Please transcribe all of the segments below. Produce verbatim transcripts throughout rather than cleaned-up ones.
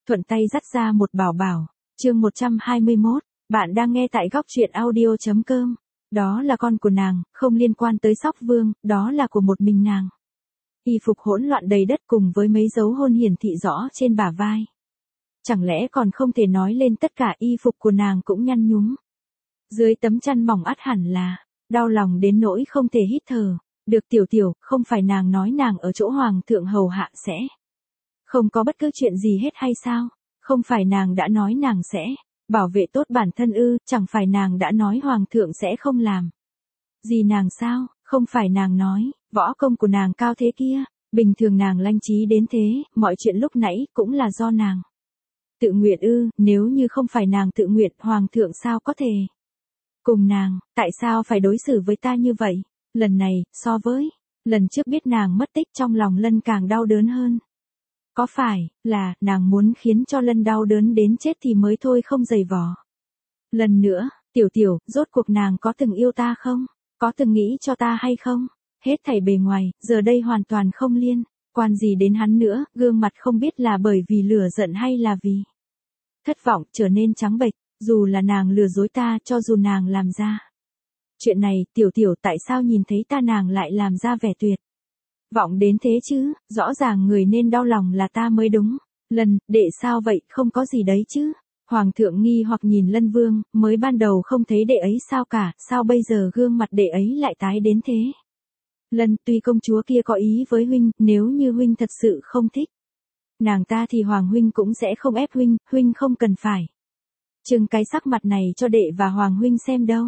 thuận tay dắt ra một bảo bảo. Chương một trăm hai mươi mốt, bạn đang nghe tại góc truyện audio chấm com. Đó là con của nàng, không liên quan tới Sóc Vương, đó là của một mình nàng. Y phục hỗn loạn đầy đất cùng với mấy dấu hôn hiển thị rõ trên bả vai. Chẳng lẽ còn không thể nói lên tất cả y phục của nàng cũng nhăn nhúm. Dưới tấm chăn mỏng ắt hẳn là, đau lòng đến nỗi không thể hít thở. Được tiểu tiểu, không phải nàng nói nàng ở chỗ hoàng thượng hầu hạ sẽ không có bất cứ chuyện gì hết hay sao? Không phải nàng đã nói nàng sẽ bảo vệ tốt bản thân ư, chẳng phải nàng đã nói hoàng thượng sẽ không làm gì nàng sao? Không phải nàng nói, võ công của nàng cao thế kia, bình thường nàng lanh trí đến thế, mọi chuyện lúc nãy cũng là do nàng tự nguyện ư, nếu như không phải nàng tự nguyện, hoàng thượng sao có thể cùng nàng, tại sao phải đối xử với ta như vậy? Lần này, so với lần trước biết nàng mất tích, trong lòng Lân càng đau đớn hơn. Có phải là nàng muốn khiến cho Lân đau đớn đến chết thì mới thôi không giày vò? Lần nữa, tiểu tiểu, rốt cuộc nàng có từng yêu ta không? Có từng nghĩ cho ta hay không? Hết thảy bề ngoài, giờ đây hoàn toàn không liên quan gì đến hắn nữa, gương mặt không biết là bởi vì lửa giận hay là vì thất vọng trở nên trắng bệch. Dù là nàng lừa dối ta, cho dù nàng làm ra chuyện này, tiểu tiểu, tại sao nhìn thấy ta nàng lại làm ra vẻ tuyệt vọng đến thế chứ? Rõ ràng người nên đau lòng là ta mới đúng. Lân, đệ sao vậy, không có gì đấy chứ? Hoàng thượng nghi hoặc nhìn Lân Vương, mới ban đầu không thấy đệ ấy sao cả, sao bây giờ gương mặt đệ ấy lại tái đến thế? Lân, tuy công chúa kia có ý với huynh, nếu như huynh thật sự không thích nàng ta thì hoàng huynh cũng sẽ không ép huynh, huynh không cần phải trưng cái sắc mặt này cho đệ và hoàng huynh xem đâu.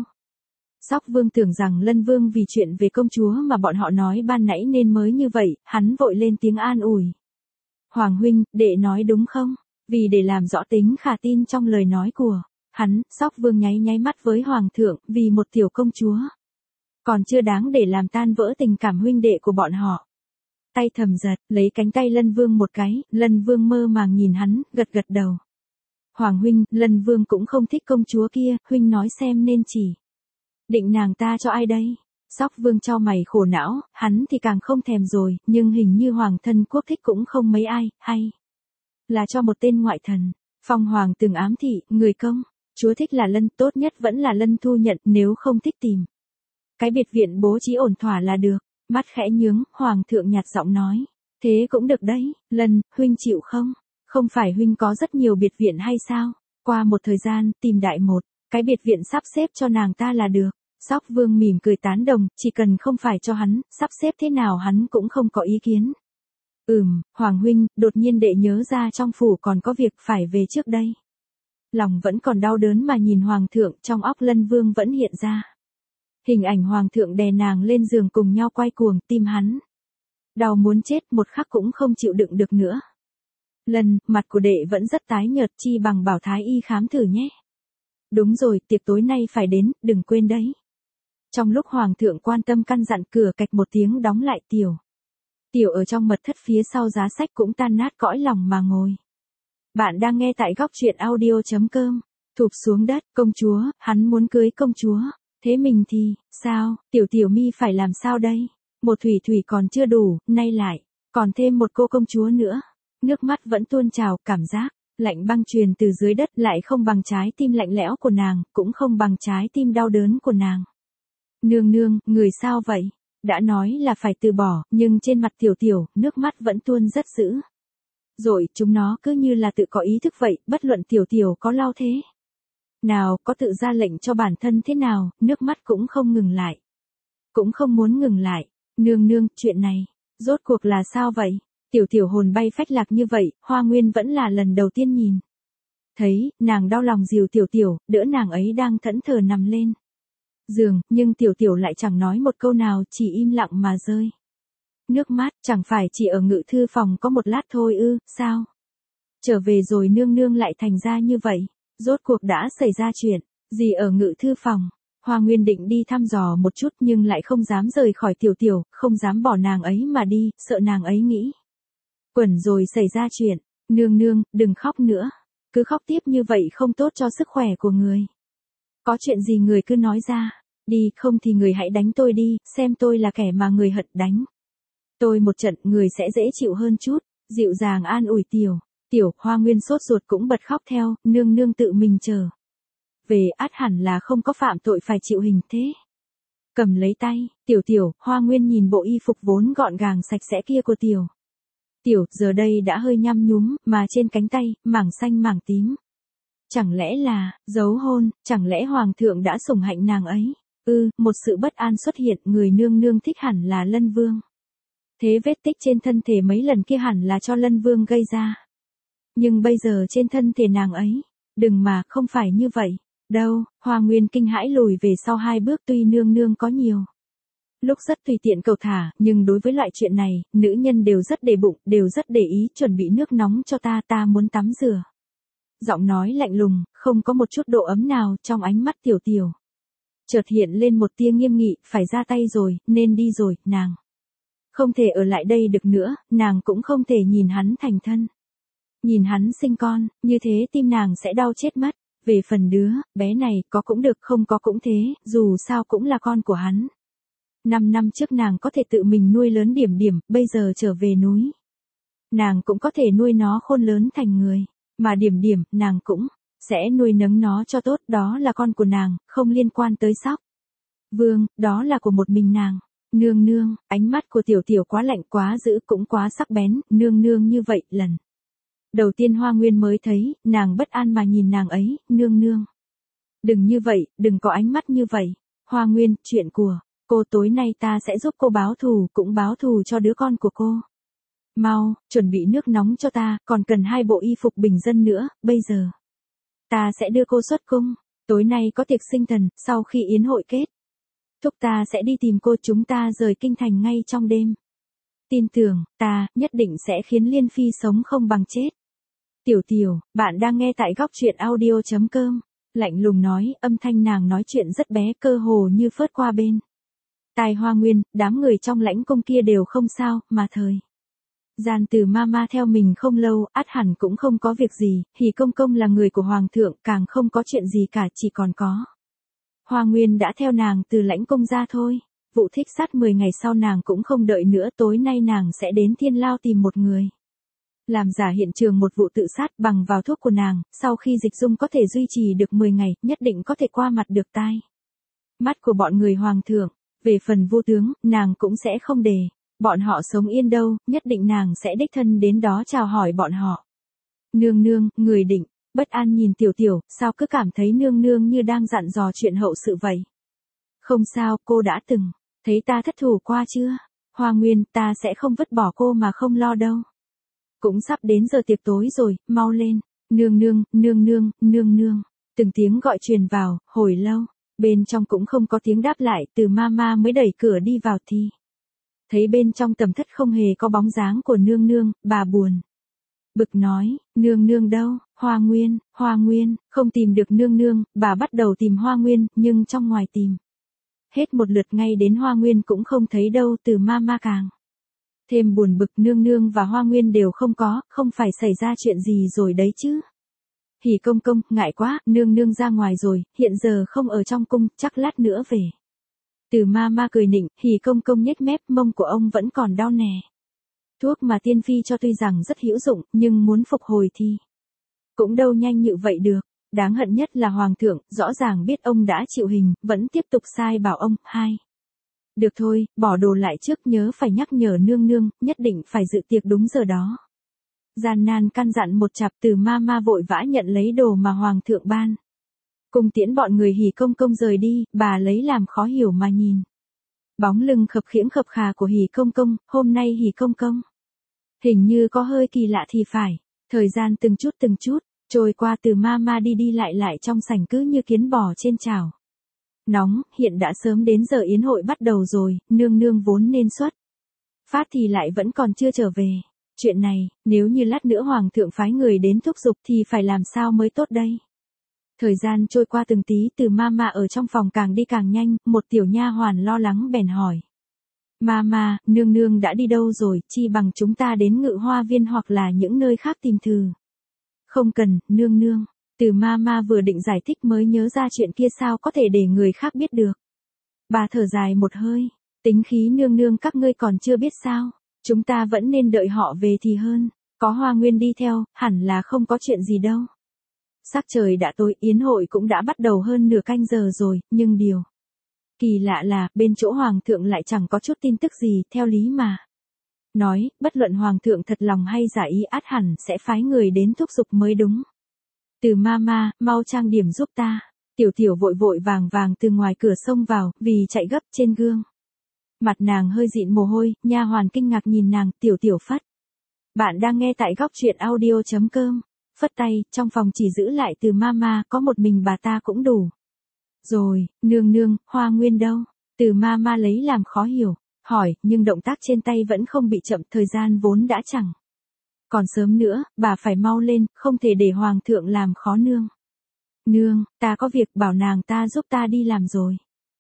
Sóc Vương tưởng rằng Lân Vương vì chuyện về công chúa mà bọn họ nói ban nãy nên mới như vậy, hắn vội lên tiếng an ủi. Hoàng huynh, đệ nói đúng không? Vì để làm rõ tính khả tin trong lời nói của hắn, Sóc Vương nháy nháy mắt với hoàng thượng, vì một tiểu công chúa còn chưa đáng để làm tan vỡ tình cảm huynh đệ của bọn họ. Tay thầm giật, lấy cánh tay Lân Vương một cái, Lân Vương mơ màng nhìn hắn, gật gật đầu. Hoàng huynh, Lân Vương cũng không thích công chúa kia, huynh nói xem nên chỉ định nàng ta cho ai đây? Sóc Vương chau mày khổ não, hắn thì càng không thèm rồi, nhưng hình như hoàng thân quốc thích cũng không mấy ai, hay là cho một tên ngoại thần. Phong hoàng từng ám thị, người công chúa thích là Lân, tốt nhất vẫn là Lân thu nhận, nếu không thích tìm cái biệt viện bố trí ổn thỏa là được. Mắt khẽ nhướng, hoàng thượng nhạt giọng nói, thế cũng được đấy, Lân, huynh chịu không? Không phải huynh có rất nhiều biệt viện hay sao? Qua một thời gian, tìm đại một cái biệt viện sắp xếp cho nàng ta là được. Sóc Vương mỉm cười tán đồng, chỉ cần không phải cho hắn, sắp xếp thế nào hắn cũng không có ý kiến. Ừm, Hoàng huynh, đột nhiên đệ nhớ ra trong phủ còn có việc phải về trước đây. Lòng vẫn còn đau đớn mà nhìn Hoàng thượng, trong óc Lân Vương vẫn hiện ra hình ảnh Hoàng thượng đè nàng lên giường cùng nhau quay cuồng, tim hắn đau muốn chết, một khắc cũng không chịu đựng được nữa. Lân, mặt của đệ vẫn rất tái nhợt, chi bằng bảo thái y khám thử nhé. Đúng rồi, tiệc tối nay phải đến, đừng quên đấy. Trong lúc hoàng thượng quan tâm căn dặn, cửa cạch một tiếng đóng lại, tiểu tiểu ở trong mật thất phía sau giá sách cũng tan nát cõi lòng mà ngồi. Bạn đang nghe tại góc truyện audio chấm com. Thụp xuống đất, công chúa, hắn muốn cưới công chúa. Thế mình thì, sao, tiểu tiểu mi phải làm sao đây? Một thủy thủy còn chưa đủ, nay lại còn thêm một cô công chúa nữa. Nước mắt vẫn tuôn trào, cảm giác lạnh băng truyền từ dưới đất, lại không bằng trái tim lạnh lẽo của nàng, cũng không bằng trái tim đau đớn của nàng. Nương nương, người sao vậy? Đã nói là phải từ bỏ, nhưng trên mặt tiểu tiểu, nước mắt vẫn tuôn rất dữ. Rồi, chúng nó cứ như là tự có ý thức vậy, bất luận tiểu tiểu có lau thế nào, có tự ra lệnh cho bản thân thế nào, nước mắt cũng không ngừng lại. Cũng không muốn ngừng lại. Nương nương, chuyện này rốt cuộc là sao vậy? Tiểu tiểu hồn bay phách lạc như vậy, Hoa Nguyên vẫn là lần đầu tiên nhìn thấy, nàng đau lòng dìu tiểu tiểu, đỡ nàng ấy đang thẫn thờ nằm lên giường, nhưng tiểu tiểu lại chẳng nói một câu nào, chỉ im lặng mà rơi nước mắt. Chẳng phải chỉ ở ngự thư phòng có một lát thôi ư, sao? Trở về rồi nương nương lại thành ra như vậy. Rốt cuộc đã xảy ra chuyện gì ở ngự thư phòng? Hoa Nguyên định đi thăm dò một chút nhưng lại không dám rời khỏi tiểu tiểu, không dám bỏ nàng ấy mà đi, sợ nàng ấy nghĩ quẩn rồi xảy ra chuyện. Nương nương, đừng khóc nữa. Cứ khóc tiếp như vậy không tốt cho sức khỏe của người. Có chuyện gì người cứ nói ra đi, không thì người hãy đánh tôi đi, xem tôi là kẻ mà người hận đánh tôi một trận, người sẽ dễ chịu hơn chút. Dịu dàng an ủi tiểu Tiểu Hoa Nguyên sốt ruột cũng bật khóc theo, nương nương tự mình trở về ắt hẳn là không có phạm tội phải chịu hình thế. Cầm lấy tay, tiểu tiểu, Hoa Nguyên nhìn bộ y phục vốn gọn gàng sạch sẽ kia của tiểu. Tiểu, giờ đây đã hơi nhăm nhúm, mà trên cánh tay, mảng xanh mảng tím. Chẳng lẽ là, dấu hôn, chẳng lẽ hoàng thượng đã sủng hạnh nàng ấy? Ừ, một sự bất an xuất hiện, người nương nương thích hẳn là Lân Vương. Thế vết tích trên thân thể mấy lần kia hẳn là cho Lân Vương gây ra. Nhưng bây giờ trên thân thể nàng ấy, đừng mà, không phải như vậy. Đâu, Hoa Nguyên kinh hãi lùi về sau hai bước, tuy nương nương có nhiều lúc rất tùy tiện cầu thả, nhưng đối với loại chuyện này, nữ nhân đều rất để bụng, đều rất để ý, chuẩn bị nước nóng cho ta, ta muốn tắm rửa. Giọng nói lạnh lùng, không có một chút độ ấm nào trong ánh mắt tiểu tiểu. Chợt hiện lên một tia nghiêm nghị, phải ra tay rồi, nên đi rồi, nàng. Không thể ở lại đây được nữa, nàng cũng không thể nhìn hắn thành thân. Nhìn hắn sinh con, như thế tim nàng sẽ đau chết mất. Về phần đứa, bé này, có cũng được không có cũng thế, dù sao cũng là con của hắn. Năm năm trước nàng có thể tự mình nuôi lớn Điểm Điểm, bây giờ trở về núi. Nàng cũng có thể nuôi nó khôn lớn thành người, mà Điểm Điểm, nàng cũng sẽ nuôi nấng nó cho tốt, đó là con của nàng, không liên quan tới Sóc Vương, đó là của một mình nàng. Nương nương, ánh mắt của tiểu tiểu quá lạnh quá dữ cũng quá sắc bén, nương nương như vậy, lần đầu tiên Hoa Nguyên mới thấy, nàng bất an mà nhìn nàng ấy, nương nương. Đừng như vậy, đừng có ánh mắt như vậy. Hoa Nguyên, chuyện của cô tối nay ta sẽ giúp cô báo thù, cũng báo thù cho đứa con của cô. Mau, chuẩn bị nước nóng cho ta, còn cần hai bộ y phục bình dân nữa, bây giờ. Ta sẽ đưa cô xuất cung, tối nay có tiệc sinh thần, sau khi yến hội kết thúc ta sẽ đi tìm cô, chúng ta rời kinh thành ngay trong đêm. Tin tưởng, ta, nhất định sẽ khiến Liên Phi sống không bằng chết. Tiểu tiểu, bạn đang nghe tại góc truyện audio chấm com. Lạnh lùng nói, âm thanh nàng nói chuyện rất bé, cơ hồ như phớt qua bên tai Hoa Nguyên, đám người trong lãnh cung kia đều không sao, mà thời gian từ mama theo mình không lâu, ắt hẳn cũng không có việc gì, Hỉ Công Công là người của hoàng thượng, càng không có chuyện gì cả, chỉ còn có Hoa Nguyên đã theo nàng từ lãnh cung ra thôi. Vụ thích sát mười ngày sau nàng cũng không đợi nữa, tối nay nàng sẽ đến Thiên Lao tìm một người làm giả hiện trường một vụ tự sát, bằng vào thuốc của nàng, sau khi dịch dung có thể duy trì được mười ngày, nhất định có thể qua mặt được tai mắt của bọn người hoàng thượng. Về phần vô tướng, nàng cũng sẽ không để bọn họ sống yên đâu, nhất định nàng sẽ đích thân đến đó chào hỏi bọn họ. Nương nương, người định, bất an nhìn tiểu tiểu, sao cứ cảm thấy nương nương như đang dặn dò chuyện hậu sự vậy. Không sao, cô đã từng thấy ta thất thủ qua chưa? Hoa Nguyên, ta sẽ không vứt bỏ cô mà không lo đâu. Cũng sắp đến giờ tiệc tối rồi, mau lên. Nương nương, nương nương, nương nương. Từng tiếng gọi truyền vào, hồi lâu. Bên trong cũng không có tiếng đáp lại, từ mama mới đẩy cửa đi vào thì thấy bên trong tầm thất không hề có bóng dáng của nương nương, bà buồn bực nói, nương nương đâu? Hoa Nguyên, Hoa Nguyên, không tìm được nương nương, bà bắt đầu tìm Hoa Nguyên, nhưng trong ngoài tìm hết một lượt ngay đến Hoa Nguyên cũng không thấy đâu, từ mama càng thêm buồn bực, nương nương và Hoa Nguyên đều không có, không phải xảy ra chuyện gì rồi đấy chứ. Hỉ Công Công, ngại quá, nương nương ra ngoài rồi, hiện giờ không ở trong cung, chắc lát nữa về. Từ mama cười nịnh, Hỉ Công Công nhếch mép, mông của ông vẫn còn đau nè. Thuốc mà tiên phi cho tuy rằng rất hữu dụng, nhưng muốn phục hồi thì cũng đâu nhanh như vậy được. Đáng hận nhất là hoàng thượng, rõ ràng biết ông đã chịu hình, vẫn tiếp tục sai bảo ông, hai. Được thôi, bỏ đồ lại trước, nhớ phải nhắc nhở nương nương, nhất định phải dự tiệc đúng giờ đó. Gian nan căn dặn một chặp, từ mama vội vã nhận lấy đồ mà hoàng thượng ban. Cùng tiễn bọn người Hỉ Công Công rời đi, bà lấy làm khó hiểu mà nhìn bóng lưng khập khiễng khập khà của Hỉ Công Công, hôm nay Hỉ Công Công hình như có hơi kỳ lạ thì phải. Thời gian từng chút từng chút trôi qua, từ mama đi đi lại lại trong sảnh cứ như kiến bò trên chảo nóng. Hiện đã sớm đến giờ yến hội bắt đầu rồi, nương nương vốn nên xuất phát thì lại vẫn còn chưa trở về. Chuyện này, nếu như lát nữa hoàng thượng phái người đến thúc giục thì phải làm sao mới tốt đây. Thời gian trôi qua từng tí, từ mama ở trong phòng càng đi càng nhanh, một tiểu nha hoàn lo lắng bèn hỏi. Mama, nương nương đã đi đâu rồi, chi bằng chúng ta đến Ngự Hoa Viên hoặc là những nơi khác tìm thử. Không cần, nương nương. Từ mama vừa định giải thích mới nhớ ra chuyện kia sao có thể để người khác biết được. Bà thở dài một hơi, tính khí nương nương các ngươi còn chưa biết sao, chúng ta vẫn nên đợi họ về thì hơn. Có Hoa Nguyên đi theo, hẳn là không có chuyện gì đâu. Sắc trời đã tối, yến hội cũng đã bắt đầu hơn nửa canh giờ rồi, nhưng điều kỳ lạ là, bên chỗ Hoàng thượng lại chẳng có chút tin tức gì, theo lý mà nói, bất luận Hoàng thượng thật lòng hay giả ý ắt hẳn sẽ phái người đến thúc giục mới đúng. Từ Mama, mau trang điểm giúp ta. Tiểu Tiểu vội vội vàng vàng từ ngoài cửa xông vào, vì chạy gấp trên gương. Mặt nàng hơi dịn mồ hôi, nha hoàn kinh ngạc nhìn nàng, Tiểu Tiểu phất. Bạn đang nghe tại góc truyện audio chấm com. Phất tay, trong phòng chỉ giữ lại Từ Mama, có một mình bà ta cũng đủ. Rồi, nương nương, Hoa Nguyên đâu? Từ Mama lấy làm khó hiểu, hỏi, nhưng động tác trên tay vẫn không bị chậm, thời gian vốn đã chẳng còn sớm nữa, bà phải mau lên, không thể để Hoàng thượng làm khó nương. Nương, ta có việc bảo nàng ta giúp ta đi làm rồi.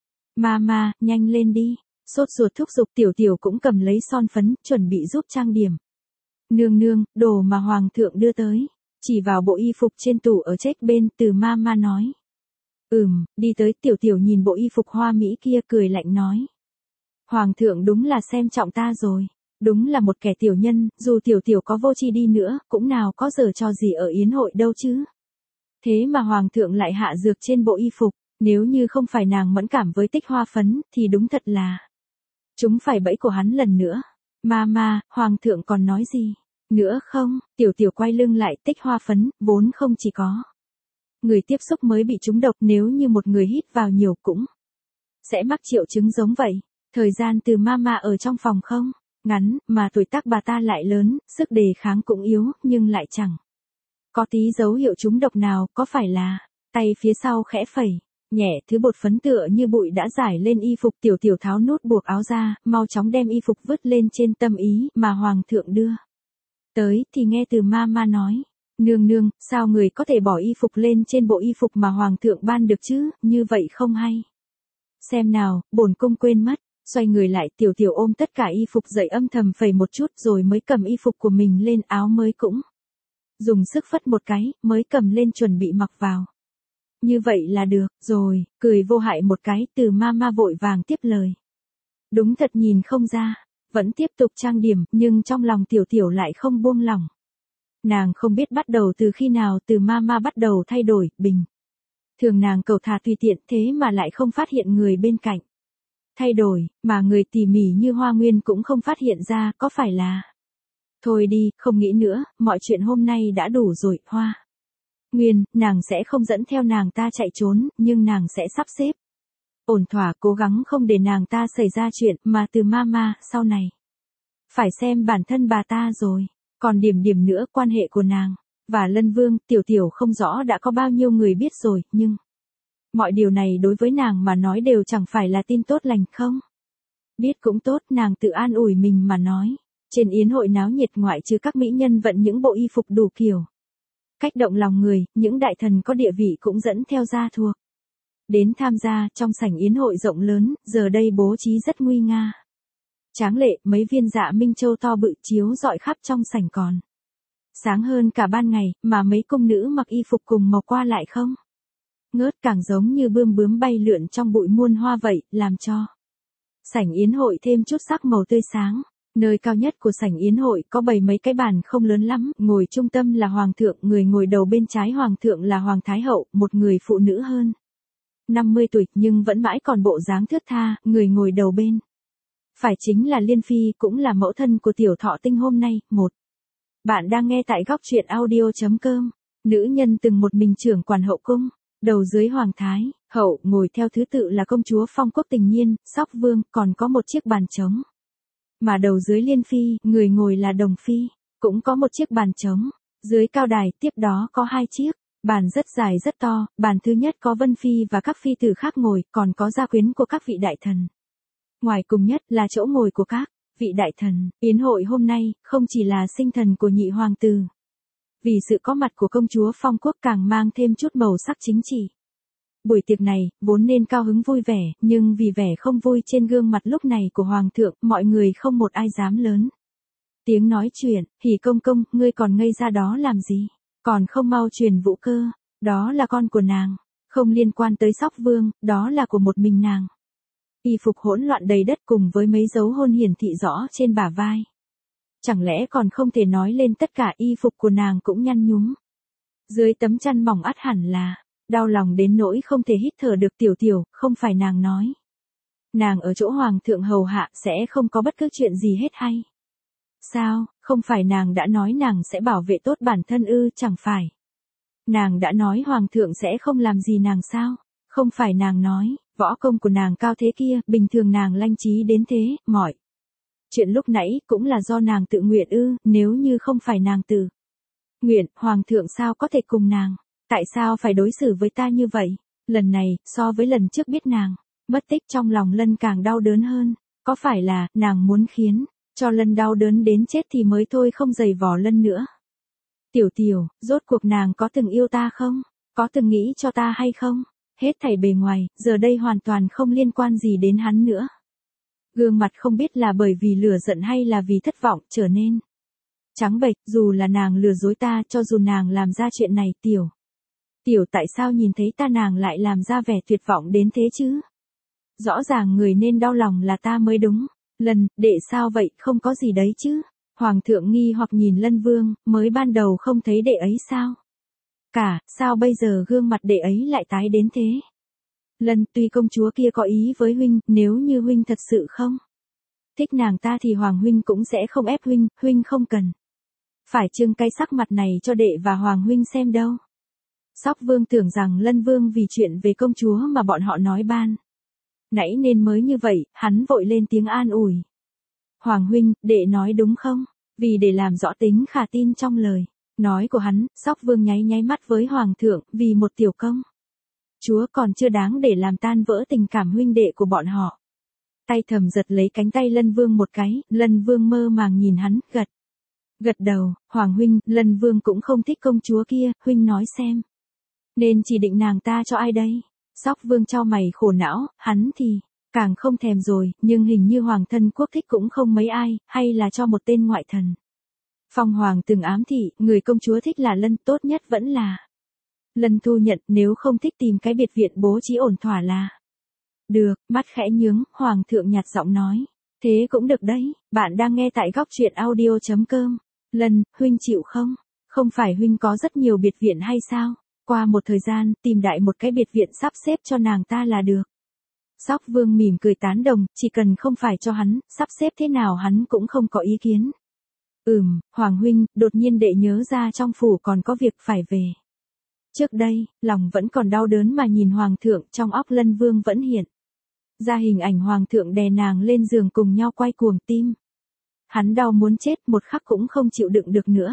Mama, nhanh lên đi. Sốt ruột thúc giục Tiểu Tiểu cũng cầm lấy son phấn, chuẩn bị giúp trang điểm. Nương nương, đồ mà Hoàng thượng đưa tới. Chỉ vào bộ y phục trên tủ ở chết bên, Từ Mama nói. Ừm, đi tới. Tiểu Tiểu nhìn bộ y phục hoa mỹ kia cười lạnh nói. Hoàng thượng đúng là xem trọng ta rồi. Đúng là một kẻ tiểu nhân, dù Tiểu Tiểu có vô tri đi nữa, cũng nào có giở trò gì ở yến hội đâu chứ. Thế mà Hoàng thượng lại hạ dược trên bộ y phục, nếu như không phải nàng mẫn cảm với tích hoa phấn, thì đúng thật là chúng phải bẫy của hắn lần nữa. Mama, Hoàng thượng còn nói gì nữa không? Tiểu Tiểu quay lưng lại, tích hoa phấn, vốn không chỉ có người tiếp xúc mới bị trúng độc, nếu như một người hít vào nhiều cũng sẽ mắc triệu chứng giống vậy. Thời gian Từ Mama ở trong phòng không ngắn, mà tuổi tác bà ta lại lớn, sức đề kháng cũng yếu, nhưng lại chẳng có tí dấu hiệu trúng độc nào, có phải là tay phía sau khẽ phẩy nhẹ, thứ bột phấn tựa như bụi đã rải lên y phục. Tiểu Tiểu tháo nút buộc áo ra, mau chóng đem y phục vứt lên trên tâm ý mà Hoàng thượng đưa tới, thì nghe Từ Mama nói. Nương nương, sao người có thể bỏ y phục lên trên bộ y phục mà Hoàng thượng ban được chứ, như vậy không hay. Xem nào, bổn cung quên mất. Xoay người lại, Tiểu Tiểu ôm tất cả y phục dậy âm thầm phẩy một chút rồi mới cầm y phục của mình lên, áo mới cũng dùng sức phất một cái, mới cầm lên chuẩn bị mặc vào. Như vậy là được, rồi, cười vô hại một cái, Từ Mama vội vàng tiếp lời. Đúng thật nhìn không ra, vẫn tiếp tục trang điểm, nhưng trong lòng Tiểu Tiểu lại không buông lỏng. Nàng không biết bắt đầu từ khi nào Từ Mama bắt đầu thay đổi, bình thường nàng cầu thả tùy tiện, thế mà lại không phát hiện người bên cạnh thay đổi, mà người tỉ mỉ như Hoa Nguyên cũng không phát hiện ra, có phải là... Thôi đi, không nghĩ nữa, mọi chuyện hôm nay đã đủ rồi. Hoa Nguyên, nàng sẽ không dẫn theo nàng ta chạy trốn, nhưng nàng sẽ sắp xếp ổn thỏa, cố gắng không để nàng ta xảy ra chuyện, mà Từ Mama, sau này phải xem bản thân bà ta rồi. Còn điểm điểm nữa, quan hệ của nàng và Lân Vương, Tiểu Tiểu không rõ đã có bao nhiêu người biết rồi, nhưng mọi điều này đối với nàng mà nói đều chẳng phải là tin tốt lành không? Biết cũng tốt, nàng tự an ủi mình mà nói. Trên yến hội náo nhiệt, ngoại trừ các mỹ nhân vận những bộ y phục đủ kiểu cách động lòng người, những đại thần có địa vị cũng dẫn theo gia thuộc đến tham gia. Trong sảnh yến hội rộng lớn, giờ đây bố trí rất nguy nga tráng lệ, mấy viên dạ minh châu to bự chiếu rọi khắp trong sảnh, còn sáng hơn cả ban ngày, mà mấy cung nữ mặc y phục cùng màu qua lại không ngớt, càng giống như bươm bướm bay lượn trong bụi muôn hoa vậy, làm cho sảnh yến hội thêm chút sắc màu tươi sáng. Nơi cao nhất của sảnh yến hội có bày mấy cái bàn không lớn lắm, ngồi trung tâm là Hoàng thượng, người ngồi đầu bên trái Hoàng thượng là Hoàng Thái hậu, một người phụ nữ hơn năm mươi tuổi, nhưng vẫn mãi còn bộ dáng thướt tha, người ngồi đầu bên phải chính là Liên Phi, cũng là mẫu thân của Tiểu Thọ Tinh hôm nay. Một. Bạn đang nghe tại góc truyện audio chấm com. Nữ nhân từng một mình trưởng quản hậu cung. Đầu dưới Hoàng Thái hậu, ngồi theo thứ tự là công chúa Phong Quốc Tình Nhiên, Sóc Vương, còn có một chiếc bàn trống. Mà đầu dưới Liên Phi, người ngồi là Đồng Phi, cũng có một chiếc bàn trống. Dưới cao đài, tiếp đó có hai chiếc bàn rất dài rất to, bàn thứ nhất có Vân Phi và các phi tử khác ngồi, còn có gia quyến của các vị đại thần. Ngoài cùng nhất là chỗ ngồi của các vị đại thần. Yến hội hôm nay, không chỉ là sinh thần của nhị hoàng tử. Vì sự có mặt của công chúa Phong Quốc càng mang thêm chút màu sắc chính trị. Buổi tiệc này, vốn nên cao hứng vui vẻ, nhưng vì vẻ không vui trên gương mặt lúc này của Hoàng thượng, mọi người không một ai dám lớn tiếng nói chuyện. Hỉ công công, ngươi còn ngây ra đó làm gì? Còn không mau truyền Vũ Cơ, đó là con của nàng, không liên quan tới Sóc Vương, đó là của một mình nàng. Y phục hỗn loạn đầy đất cùng với mấy dấu hôn hiển thị rõ trên bả vai. chẳng lẽ còn không thể nói lên tất cả y phục của nàng cũng nhăn nhúm. Dưới tấm chăn mỏng ắt hẳn là, đau lòng đến nỗi không thể hít thở được tiểu tiểu, không phải nàng nói. Nàng ở chỗ hoàng thượng hầu hạ sẽ không có bất cứ chuyện gì hết hay. Sao, không phải nàng đã nói nàng sẽ bảo vệ tốt bản thân ư, chẳng phải. Nàng đã nói hoàng thượng sẽ không làm gì nàng sao, không phải nàng nói, võ công của nàng cao thế kia, bình thường nàng lanh trí đến thế, mọi. Chuyện lúc nãy cũng là do nàng tự nguyện ư, nếu như không phải nàng tự nguyện, hoàng thượng sao có thể cùng nàng, tại sao phải đối xử với ta như vậy, lần này, so với lần trước biết nàng, mất tích trong lòng Lân càng đau đớn hơn, có phải là, nàng muốn khiến, cho Lân đau đớn đến chết thì mới thôi không giày vò Lân nữa. Tiểu tiểu, rốt cuộc nàng có từng yêu ta không, có từng nghĩ cho ta hay không, hết thảy bề ngoài, giờ đây hoàn toàn không liên quan gì đến hắn nữa. Gương mặt không biết là bởi vì lửa giận hay là vì thất vọng, trở nên trắng bệch, dù là nàng lừa dối ta, cho dù nàng làm ra chuyện này, tiểu. Tiểu tại sao nhìn thấy ta nàng lại làm ra vẻ tuyệt vọng đến thế chứ? Rõ ràng người nên đau lòng là ta mới đúng. Lân, đệ sao vậy, không có gì đấy chứ? Hoàng thượng nghi hoặc nhìn Lân Vương, mới ban đầu không thấy đệ ấy sao? Cả, sao bây giờ gương mặt đệ ấy lại tái đến thế? Lân, tuy công chúa kia có ý với huynh, nếu như huynh thật sự không thích nàng ta thì Hoàng huynh cũng sẽ không ép huynh, huynh không cần phải trưng cái sắc mặt này cho đệ và Hoàng huynh xem đâu. Sóc Vương tưởng rằng Lân Vương vì chuyện về công chúa mà bọn họ nói ban nãy nên mới như vậy, hắn vội lên tiếng an ủi. Hoàng huynh, đệ nói đúng không? Vì để làm rõ tính khả tin trong lời nói của hắn, Sóc Vương nháy nháy mắt với Hoàng thượng, vì một tiểu công chúa còn chưa đáng để làm tan vỡ tình cảm huynh đệ của bọn họ. Tay thầm giật lấy cánh tay Lân Vương một cái, Lân Vương mơ màng nhìn hắn, gật gật đầu. Hoàng huynh, Lân Vương cũng không thích công chúa kia, huynh nói xem, nên chỉ định nàng ta cho ai đây? Sóc Vương chau mày khổ não, hắn thì càng không thèm rồi, nhưng hình như hoàng thân quốc thích cũng không mấy ai, hay là cho một tên ngoại thần. Phong Hoàng từng ám thị, người công chúa thích là Lân, tốt nhất vẫn là Lân thu nhận, nếu không thích tìm cái biệt viện bố trí ổn thỏa là được. Mắt khẽ nhướng, Hoàng thượng nhạt giọng nói, thế cũng được đấy, bạn đang nghe tại góc truyện audio chấm com. Lân, huynh chịu không? Không phải huynh có rất nhiều biệt viện hay sao? Qua một thời gian, tìm đại một cái biệt viện sắp xếp cho nàng ta là được. Sóc Vương mỉm cười tán đồng, chỉ cần không phải cho hắn, sắp xếp thế nào hắn cũng không có ý kiến. Ừm, Hoàng huynh, đột nhiên đệ nhớ ra trong phủ còn có việc phải về. Trước đây, lòng vẫn còn đau đớn mà nhìn Hoàng thượng, trong óc Lân Vương vẫn hiện ra hình ảnh Hoàng thượng đè nàng lên giường cùng nhau quay cuồng tim. Hắn đau muốn chết, một khắc cũng không chịu đựng được nữa.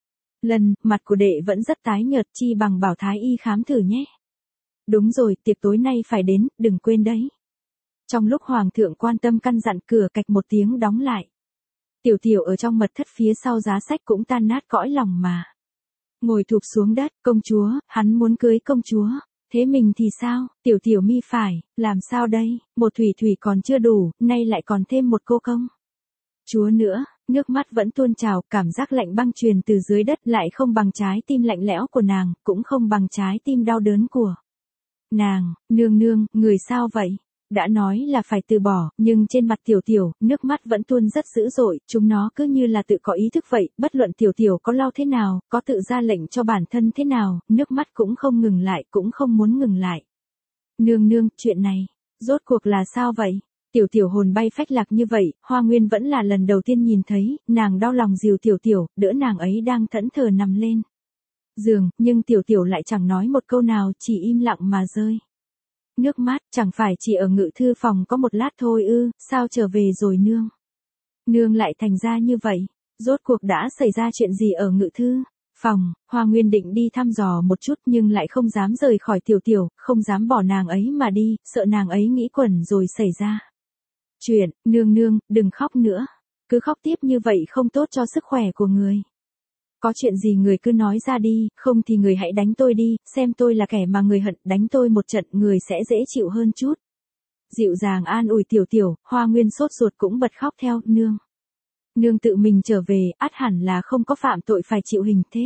Lân, mặt của đệ vẫn rất tái nhợt, chi bằng bảo thái y khám thử nhé. Đúng rồi, tiệc tối nay phải đến, đừng quên đấy. Trong lúc Hoàng thượng quan tâm căn dặn, cửa cạch một tiếng đóng lại. Tiểu tiểu ở trong mật thất phía sau giá sách cũng tan nát cõi lòng mà ngồi thụp xuống đất. Công chúa, hắn muốn cưới công chúa. Thế mình thì sao? Tiểu tiểu mi phải, làm sao đây? Một thủy thủy còn chưa đủ, nay lại còn thêm một cô công chúa nữa. Nước mắt vẫn tuôn trào, cảm giác lạnh băng truyền từ dưới đất, lại không bằng trái tim lạnh lẽo của nàng, cũng không bằng trái tim đau đớn của nàng. Nương nương, người sao vậy? Đã nói là phải từ bỏ, nhưng trên mặt tiểu tiểu, nước mắt vẫn tuôn rất dữ dội, chúng nó cứ như là tự có ý thức vậy, bất luận tiểu tiểu có lau thế nào, có tự ra lệnh cho bản thân thế nào, nước mắt cũng không ngừng lại, cũng không muốn ngừng lại. Nương nương, chuyện này, rốt cuộc là sao vậy? Tiểu tiểu hồn bay phách lạc như vậy, Hoa Nguyên vẫn là lần đầu tiên nhìn thấy, nàng đau lòng dìu tiểu tiểu, đỡ nàng ấy đang thẫn thờ nằm lên giường, nhưng tiểu tiểu lại chẳng nói một câu nào, chỉ im lặng mà rơi nước mắt. Chẳng phải chỉ ở ngự thư phòng có một lát thôi ư, sao trở về rồi nương? Nương lại thành ra như vậy, rốt cuộc đã xảy ra chuyện gì ở ngự thư phòng? Hoa Nguyên định đi thăm dò một chút nhưng lại không dám rời khỏi tiểu tiểu, không dám bỏ nàng ấy mà đi, sợ nàng ấy nghĩ quẩn rồi xảy ra chuyện. Nương nương, đừng khóc nữa, cứ khóc tiếp như vậy không tốt cho sức khỏe của người. Có chuyện gì người cứ nói ra đi, không thì người hãy đánh tôi đi, xem tôi là kẻ mà người hận, đánh tôi một trận người sẽ dễ chịu hơn chút. Dịu dàng an ủi tiểu tiểu, Hoa Nguyên sốt ruột cũng bật khóc theo. Nương, nương tự mình trở về, ắt hẳn là không có phạm tội phải chịu hình thế.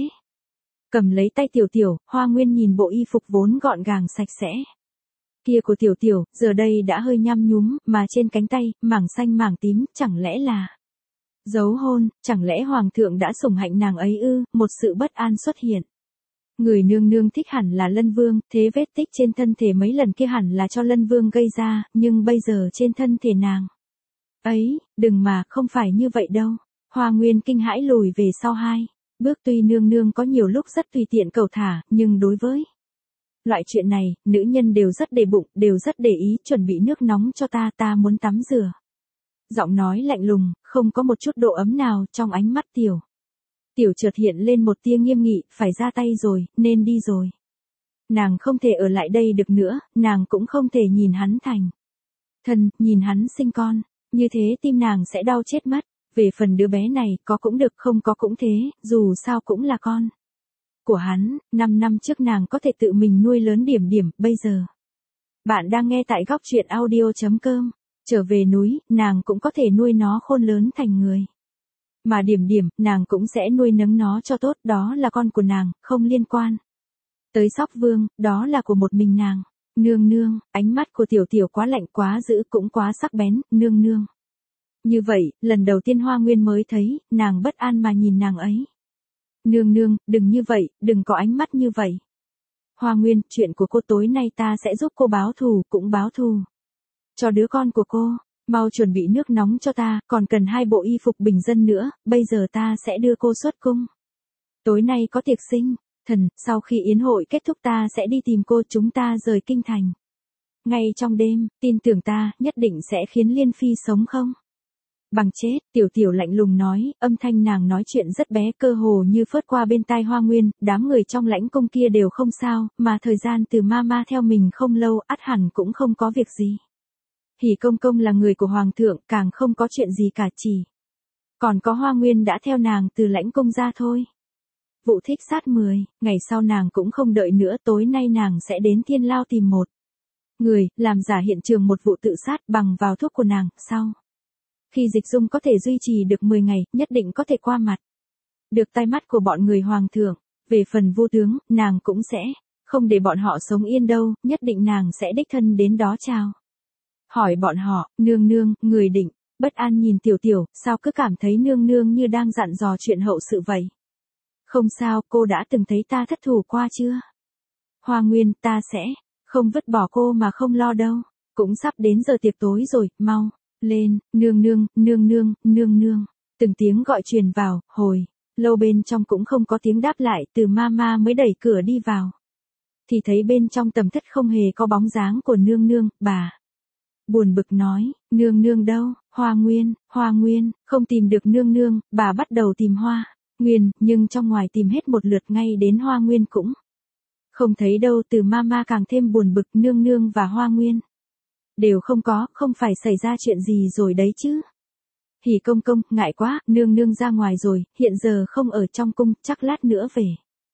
Cầm lấy tay tiểu tiểu, Hoa Nguyên nhìn bộ y phục vốn gọn gàng sạch sẽ kia của tiểu tiểu, giờ đây đã hơi nhăm nhúm, mà trên cánh tay, mảng xanh mảng tím, chẳng lẽ là Giấu hôn, chẳng lẽ hoàng thượng đã sủng hạnh nàng ấy ư? Một sự bất an xuất hiện. Người nương nương thích hẳn là Lân Vương, thế vết tích trên thân thể mấy lần kia hẳn là cho Lân Vương gây ra, nhưng bây giờ trên thân thể nàng. Ấy, đừng mà, không phải như vậy đâu. Hoa Nguyên kinh hãi lùi về sau hai bước, tuy nương nương có nhiều lúc rất tùy tiện cầu thả, nhưng đối với loại chuyện này, nữ nhân đều rất để bụng, đều rất để ý, chuẩn bị nước nóng cho ta, ta muốn tắm rửa. Giọng nói lạnh lùng, không có một chút độ ấm nào trong ánh mắt tiểu. Tiểu chợt hiện lên một tia nghiêm nghị, phải ra tay rồi, nên đi rồi. Nàng không thể ở lại đây được nữa, nàng cũng không thể nhìn hắn thành thân, nhìn hắn sinh con, như thế tim nàng sẽ đau chết mất. Về phần đứa bé này, có cũng được không có cũng thế, dù sao cũng là con của hắn, năm năm trước nàng có thể tự mình nuôi lớn Điểm Điểm, bây giờ. Bạn đang nghe tại góc truyện audio chấm com, trở về núi, nàng cũng có thể nuôi nó khôn lớn thành người. Mà Điểm Điểm, nàng cũng sẽ nuôi nấng nó cho tốt, đó là con của nàng, không liên quan tới Sóc Vương, đó là của một mình nàng. Nương nương, ánh mắt của tiểu tiểu quá lạnh quá dữ cũng quá sắc bén, nương nương. Như vậy, lần đầu tiên Hoa Nguyên mới thấy, nàng bất an mà nhìn nàng ấy. Nương nương, đừng như vậy, đừng có ánh mắt như vậy. Hoa Nguyên, chuyện của cô tối nay ta sẽ giúp cô báo thù, cũng báo thù cho đứa con của cô. Mau chuẩn bị nước nóng cho ta, còn cần hai bộ y phục bình dân nữa, bây giờ ta sẽ đưa cô xuất cung. Tối nay có tiệc sinh thần, sau khi yến hội kết thúc ta sẽ đi tìm cô, chúng ta rời kinh thành. Ngay trong đêm, tin tưởng ta, nhất định sẽ khiến Liên Phi sống không bằng chết. Tiểu tiểu lạnh lùng nói, âm thanh nàng nói chuyện rất bé, cơ hồ như phớt qua bên tai Hoa Nguyên, đám người trong lãnh cung kia đều không sao, mà thời gian từ Mama theo mình không lâu, ắt hẳn cũng không có việc gì. Hỉ công công là người của hoàng thượng, càng không có chuyện gì cả, chỉ còn có Hoa Nguyên đã theo nàng từ lãnh cung ra thôi. Vụ thích sát mười, ngày sau nàng cũng không đợi nữa, tối nay nàng sẽ đến Thiên Lao tìm một người, làm giả hiện trường một vụ tự sát bằng vào thuốc của nàng, sau. Khi Dịch Dung có thể duy trì được mười ngày, nhất định có thể qua mặt được tai mắt của bọn người hoàng thượng. Về phần Vô tướng, nàng cũng sẽ không để bọn họ sống yên đâu, nhất định nàng sẽ đích thân đến đó chào hỏi bọn họ. Nương nương, người định, bất an nhìn tiểu tiểu, sao cứ cảm thấy nương nương như đang dặn dò chuyện hậu sự vậy. Không sao, cô đã từng thấy ta thất thủ qua chưa? Hoa Nguyên, ta sẽ không vứt bỏ cô mà không lo đâu. Cũng sắp đến giờ tiệc tối rồi, mau lên, nương nương, nương nương, nương nương. Từng tiếng gọi truyền vào, hồi lâu bên trong cũng không có tiếng đáp lại, từ Mama mới đẩy cửa đi vào. Thì thấy bên trong tầm thất không hề có bóng dáng của nương nương, bà buồn bực nói, nương nương đâu? Hoa Nguyên, Hoa Nguyên, không tìm được nương nương, bà bắt đầu tìm Hoa Nguyên, nhưng trong ngoài tìm hết một lượt, ngay đến Hoa Nguyên cũng không thấy đâu. Từ Mama càng thêm buồn bực, nương nương và Hoa Nguyên đều không có, không phải xảy ra chuyện gì rồi đấy chứ? Hỉ công công, ngại quá, nương nương ra ngoài rồi, hiện giờ không ở trong cung, chắc lát nữa về.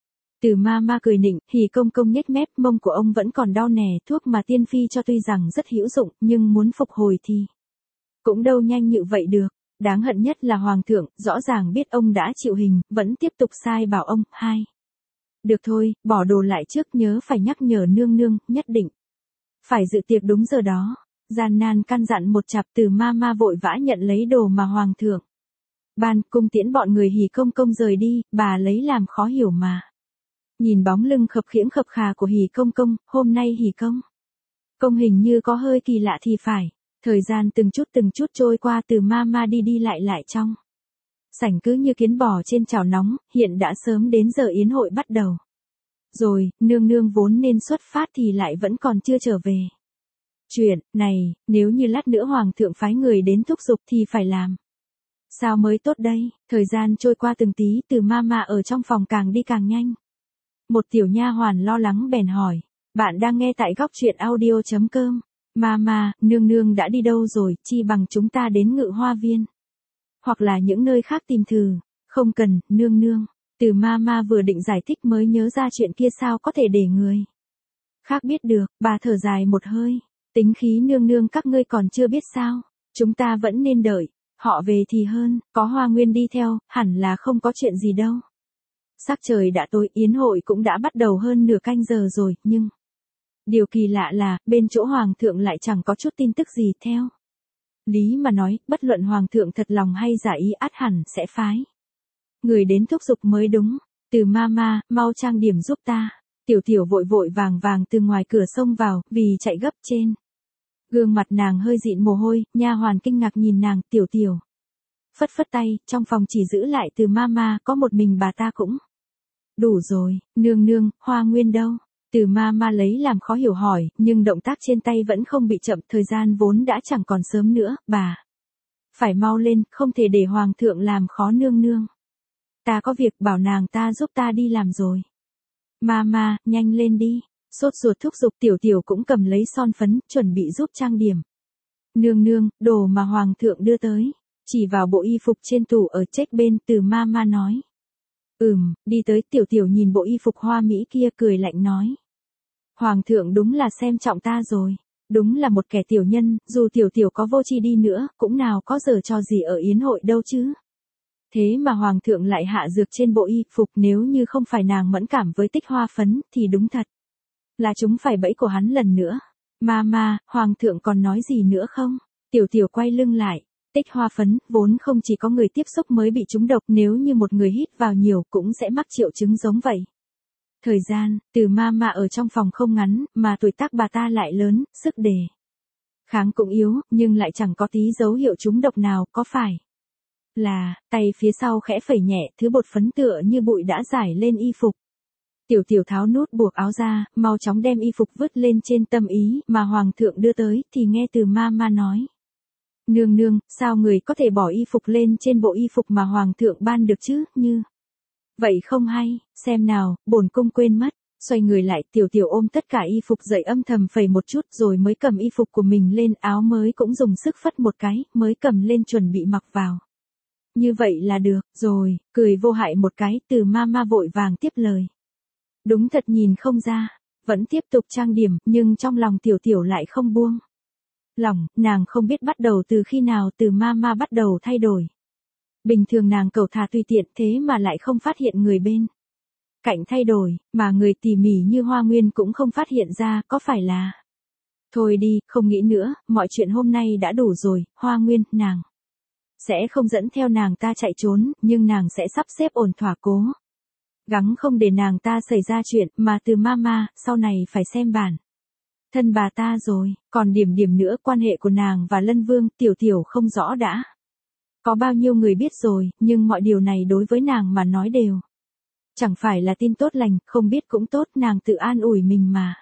Từ Mama cười nịnh, Hỉ công công nhếch mép, mông của ông vẫn còn đau nè, thuốc mà tiên phi cho tuy rằng rất hữu dụng, nhưng muốn phục hồi thì cũng đâu nhanh như vậy được. Đáng hận nhất là hoàng thượng, rõ ràng biết ông đã chịu hình, vẫn tiếp tục sai bảo ông. Hai. Được thôi, bỏ đồ lại trước, nhớ phải nhắc nhở nương nương, nhất định phải dự tiệc đúng giờ đó. Gian nan căn dặn một chặp, Từ Mama vội vã nhận lấy đồ mà hoàng thượng ban, cung tiễn bọn người Hỉ công công rời đi. Bà lấy làm khó hiểu mà nhìn bóng lưng khập khiễng khập khà của Hỉ công công, hôm nay Hỉ công công hình như có hơi kỳ lạ thì phải. Thời gian từng chút từng chút trôi qua, Từ Mama đi đi lại lại trong sảnh cứ như kiến bò trên chảo nóng, hiện đã sớm đến giờ yến hội bắt đầu rồi. Nương nương vốn nên xuất phát thì lại vẫn còn chưa trở về. Chuyện này, nếu như lát nữa hoàng thượng phái người đến thúc giục thì phải làm sao mới tốt đây? Thời gian trôi qua từng tí, Từ Mama ở trong phòng càng đi càng nhanh. Một tiểu nha hoàn lo lắng bèn hỏi, bạn đang nghe tại góc truyện audio chấm com. Mama, nương nương đã đi đâu rồi, chi bằng chúng ta đến Ngự Hoa Viên hoặc là những nơi khác tìm thử. Không cần, nương nương. Từ Mama vừa định giải thích mới nhớ ra chuyện kia sao có thể để người khác biết được. Bà thở dài một hơi, tính khí nương nương các ngươi còn chưa biết sao? Chúng ta vẫn nên đợi họ về thì hơn, có Hoa Nguyên đi theo, hẳn là không có chuyện gì đâu. Sắc trời đã tối, yến hội cũng đã bắt đầu hơn nửa canh giờ rồi, nhưng điều kỳ lạ là, bên chỗ hoàng thượng lại chẳng có chút tin tức gì theo. Lý mà nói, bất luận hoàng thượng thật lòng hay giả ý ắt hẳn sẽ phái người đến thúc giục mới đúng. Từ mama, mau trang điểm giúp ta. Tiểu tiểu vội vội vàng vàng từ ngoài cửa xông vào, vì chạy gấp trên. Gương mặt nàng hơi dịn mồ hôi, nha hoàn kinh ngạc nhìn nàng, tiểu tiểu. Phất phất tay, trong phòng chỉ giữ lại từ mama, có một mình bà ta cũng. Đủ rồi, nương nương, Hoa Nguyên đâu? Từ mama lấy làm khó hiểu hỏi, nhưng động tác trên tay vẫn không bị chậm, thời gian vốn đã chẳng còn sớm nữa, bà. Phải mau lên, không thể để hoàng thượng làm khó nương nương. Ta có việc bảo nàng ta giúp ta đi làm rồi. Mama, nhanh lên đi. Sốt ruột thúc giục tiểu tiểu cũng cầm lấy son phấn, chuẩn bị giúp trang điểm. Nương nương, đồ mà hoàng thượng đưa tới. Chỉ vào bộ y phục trên tủ ở trách bên, từ mama nói. Ừm, đi tới tiểu tiểu nhìn bộ y phục hoa mỹ kia cười lạnh nói. Hoàng thượng đúng là xem trọng ta rồi. Đúng là một kẻ tiểu nhân, dù tiểu tiểu có vô tri đi nữa, cũng nào có giở trò gì ở yến hội đâu chứ. Thế mà hoàng thượng lại hạ dược trên bộ y phục, nếu như không phải nàng mẫn cảm với tích hoa phấn, thì đúng thật là chúng phải bẫy của hắn lần nữa. Mama, hoàng thượng còn nói gì nữa không? Tiểu tiểu quay lưng lại. Tích hoa phấn, vốn không chỉ có người tiếp xúc mới bị trúng độc, nếu như một người hít vào nhiều cũng sẽ mắc triệu chứng giống vậy. Thời gian, từ mama ở trong phòng không ngắn, mà tuổi tác bà ta lại lớn, sức đề kháng cũng yếu, nhưng lại chẳng có tí dấu hiệu trúng độc nào, có phải là, tay phía sau khẽ phẩy nhẹ, thứ bột phấn tựa như bụi đã rải lên y phục. Tiểu tiểu tháo nút buộc áo ra, mau chóng đem y phục vứt lên trên tâm ý, mà hoàng thượng đưa tới, thì nghe từ mama nói. Nương nương, sao người có thể bỏ y phục lên trên bộ y phục mà hoàng thượng ban được chứ, như vậy không hay, xem nào, bổn cung quên mất. Xoay người lại, tiểu tiểu ôm tất cả y phục dậy âm thầm phẩy một chút, rồi mới cầm y phục của mình lên, áo mới cũng dùng sức phất một cái, mới cầm lên chuẩn bị mặc vào. Như vậy là được, rồi, cười vô hại một cái, từ mama vội vàng tiếp lời. Đúng thật nhìn không ra, vẫn tiếp tục trang điểm, nhưng trong lòng tiểu tiểu lại không buông lòng, nàng không biết bắt đầu từ khi nào từ mama bắt đầu thay đổi. Bình thường nàng cầu thả tùy tiện, thế mà lại không phát hiện người bên cạnh thay đổi, mà người tỉ mỉ như Hoa Nguyên cũng không phát hiện ra, có phải là. Thôi đi, không nghĩ nữa, mọi chuyện hôm nay đã đủ rồi, Hoa Nguyên, nàng sẽ không dẫn theo nàng ta chạy trốn, nhưng nàng sẽ sắp xếp ổn thỏa cố gắng không để nàng ta xảy ra chuyện, mà từ mama, sau này phải xem bản thân bà ta rồi. Còn điểm điểm nữa, quan hệ của nàng và Lân Vương, tiểu tiểu không rõ đã có bao nhiêu người biết rồi, nhưng mọi điều này đối với nàng mà nói đều chẳng phải là tin tốt lành, không biết cũng tốt, nàng tự an ủi mình mà.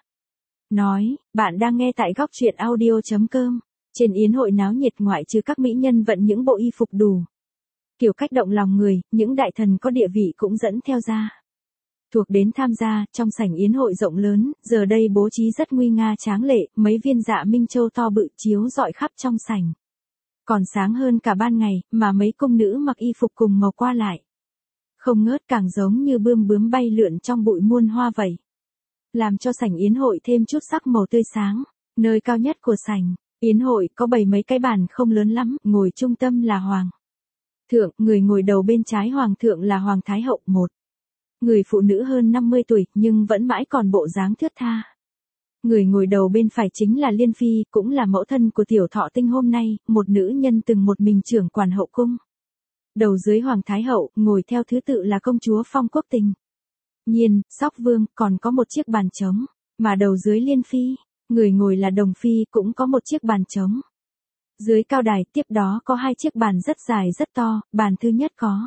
Nói, bạn đang nghe tại góc truyện audio chấm com. Trên yến hội náo nhiệt, ngoại trừ các mỹ nhân vận những bộ y phục đủ kiểu cách động lòng người, những đại thần có địa vị cũng dẫn theo ra thuộc đến tham gia. Trong sảnh yến hội rộng lớn, giờ đây bố trí rất nguy nga tráng lệ, mấy viên dạ minh châu to bự chiếu rọi khắp trong sảnh. Còn sáng hơn cả ban ngày, mà mấy cung nữ mặc y phục cùng màu qua lại. Không ngớt, càng giống như bươm bướm bay lượn trong bụi muôn hoa vậy. Làm cho sảnh yến hội thêm chút sắc màu tươi sáng. Nơi cao nhất của sảnh yến hội có bày mấy cái bàn không lớn lắm, ngồi trung tâm là hoàng thượng, người ngồi đầu bên trái hoàng thượng là hoàng thái hậu, một người phụ nữ hơn năm mươi tuổi, nhưng vẫn mãi còn bộ dáng thướt tha. Người ngồi đầu bên phải chính là Liên Phi, cũng là mẫu thân của tiểu thọ tinh hôm nay, một nữ nhân từng một mình trưởng quản hậu cung. Đầu dưới hoàng thái hậu, ngồi theo thứ tự là công chúa Phong Quốc Tình, Nhiên, Sóc Vương, còn có một chiếc bàn trống, mà đầu dưới Liên Phi, người ngồi là Đồng Phi, cũng có một chiếc bàn trống. Dưới cao đài, tiếp đó có hai chiếc bàn rất dài rất to, bàn thứ nhất có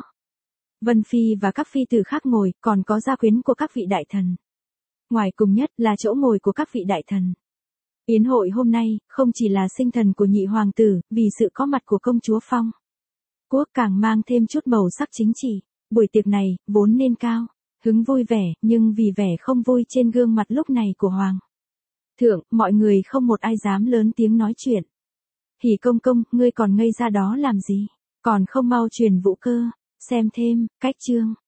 Vân Phi và các phi tử khác ngồi, còn có gia quyến của các vị đại thần. Ngoài cùng nhất là chỗ ngồi của các vị đại thần. Yến hội hôm nay, không chỉ là sinh thần của nhị hoàng tử, vì sự có mặt của công chúa Phong Quốc càng mang thêm chút màu sắc chính trị. Buổi tiệc này, vốn nên cao hứng vui vẻ, nhưng vì vẻ không vui trên gương mặt lúc này của hoàng thượng, mọi người không một ai dám lớn tiếng nói chuyện. Hỉ công công, ngươi còn ngây ra đó làm gì? Còn không mau truyền vũ cơ, xem thêm, cách chương.